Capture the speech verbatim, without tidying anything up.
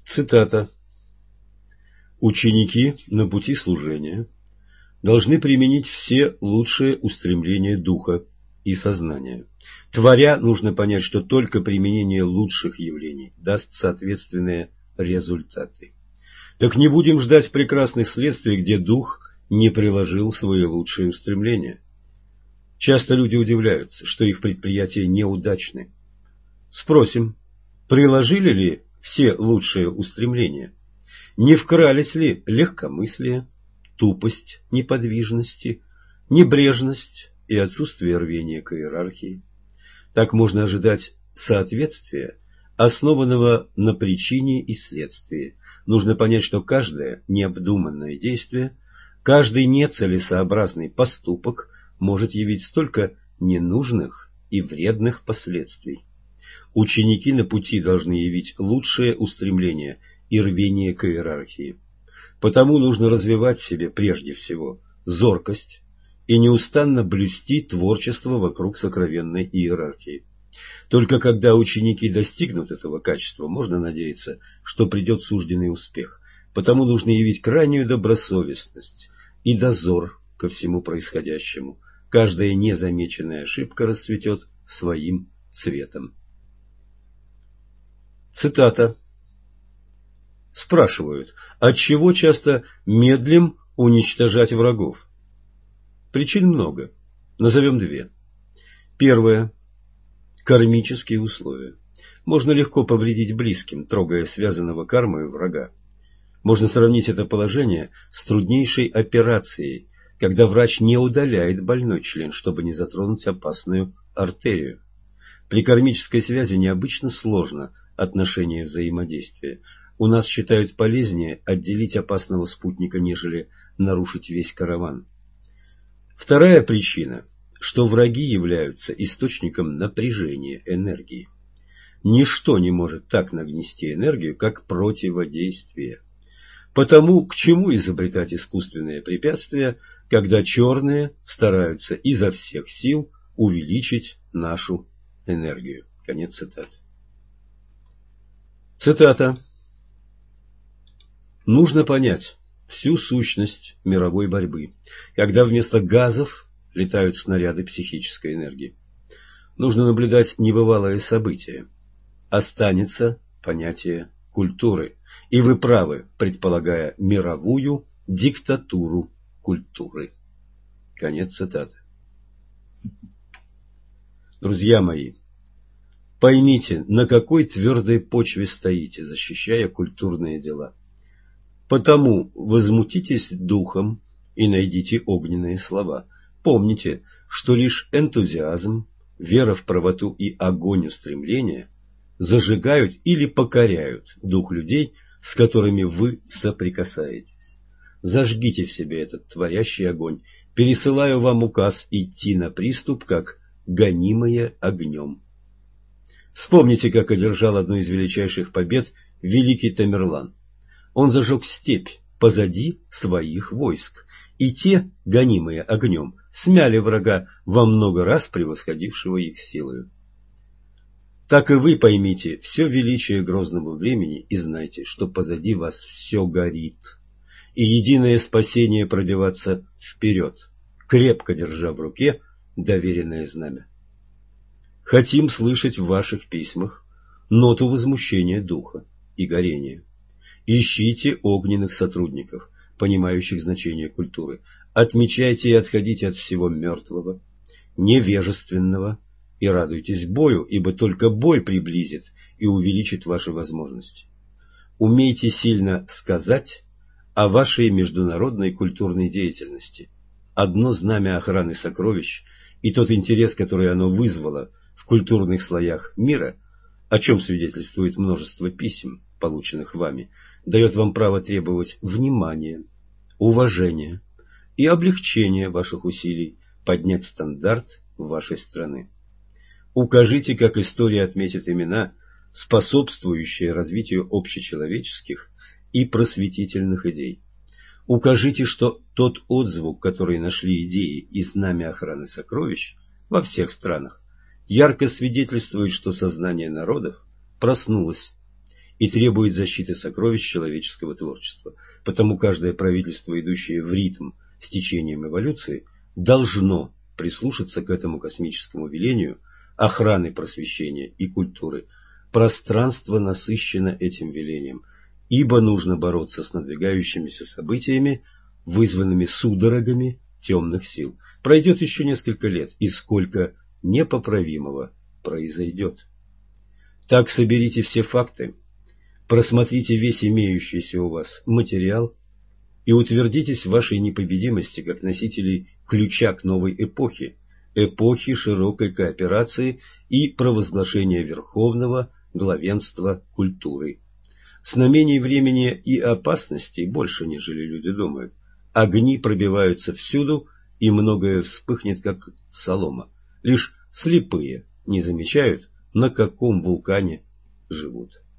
Цитата. «Ученики на пути служения должны применить все лучшие устремления духа и сознания. Творя, нужно понять, что только применение лучших явлений даст соответственные результаты. Так не будем ждать прекрасных следствий, где дух не приложил свои лучшие устремления. Часто люди удивляются, что их предприятия неудачны. Спросим, приложили ли все лучшие устремления? Не вкрались ли легкомыслие, тупость неподвижности, небрежность и отсутствие рвения к иерархии? Так можно ожидать соответствия, основанного на причине и следствии. Нужно понять, что каждое необдуманное действие, каждый нецелесообразный поступок может явить столько ненужных и вредных последствий. Ученики на пути должны явить лучшее устремление и рвение к иерархии. Потому нужно развивать в себе прежде всего зоркость и неустанно блюсти творчество вокруг сокровенной иерархии. Только когда ученики достигнут этого качества, можно надеяться, что придет сужденный успех. Потому нужно явить крайнюю добросовестность и дозор ко всему происходящему. Каждая незамеченная ошибка расцветет своим цветом. Цитата. Спрашивают, отчего часто медлим уничтожать врагов? Причин много. Назовем две. Первое. Кармические условия. Можно легко повредить близким, трогая связанного кармой врага. Можно сравнить это положение с труднейшей операцией, когда врач не удаляет больной член, чтобы не затронуть опасную артерию. При кармической связи необычно сложно отношение взаимодействия. У нас считают полезнее отделить опасного спутника, нежели нарушить весь караван. Вторая причина, что враги являются источником напряжения энергии. Ничто не может так нагнести энергию, как противодействие. Потому к чему изобретать искусственные препятствия, когда черные стараются изо всех сил увеличить нашу энергию? Конец цитаты. Цитата. Нужно понять всю сущность мировой борьбы, когда вместо газов летают снаряды психической энергии. Нужно наблюдать небывалое событие. Останется понятие культуры. И вы правы, предполагая мировую диктатуру культуры. Конец цитаты. Друзья мои, поймите, на какой твердой почве стоите, защищая культурные дела. Потому возмутитесь духом и найдите огненные слова. Помните, что лишь энтузиазм, вера в правоту и огонь устремления зажигают или покоряют дух людей, с которыми вы соприкасаетесь. Зажгите в себе этот творящий огонь. Пересылаю вам указ идти на приступ, как гонимые огнем. Вспомните, как одержал одну из величайших побед великий Тамерлан. Он зажег степь позади своих войск, и те, гонимые огнем, смяли врага во много раз превосходившего их силою. Так и вы поймите все величие грозного времени и знайте, что позади вас все горит, и единое спасение пробиваться вперед, крепко держа в руке доверенное знамя. Хотим слышать в ваших письмах ноту возмущения духа и горения. Ищите огненных сотрудников, понимающих значение культуры. Отмечайте и отходите от всего мертвого, невежественного, и радуйтесь бою, ибо только бой приблизит и увеличит ваши возможности. Умейте сильно сказать о вашей международной культурной деятельности. Одно знамя охраны сокровищ и тот интерес, который оно вызвало в культурных слоях мира, о чем свидетельствует множество писем, полученных вами, дает вам право требовать внимания, уважения и облегчения ваших усилий поднять стандарт вашей страны. Укажите, как история отметит имена, способствующие развитию общечеловеческих и просветительных идей. Укажите, что тот отзвук, который нашли идеи и знамя охраны сокровищ во всех странах, ярко свидетельствует, что сознание народов проснулось, и требует защиты сокровищ человеческого творчества. Потому каждое правительство, идущее в ритм с течением эволюции, должно прислушаться к этому космическому велению охраны просвещения и культуры. Пространство насыщено этим велением, ибо нужно бороться с надвигающимися событиями, вызванными судорогами темных сил. Пройдет еще несколько лет, и сколько непоправимого произойдет. Так соберите все факты, просмотрите весь имеющийся у вас материал и утвердитесь в вашей непобедимости как носителей ключа к новой эпохе, эпохи широкой кооперации и провозглашения верховного главенства культуры. Знамений времени и опасностей больше, нежели люди думают. Огни пробиваются всюду, и многое вспыхнет, как солома. Лишь слепые не замечают, на каком вулкане живут.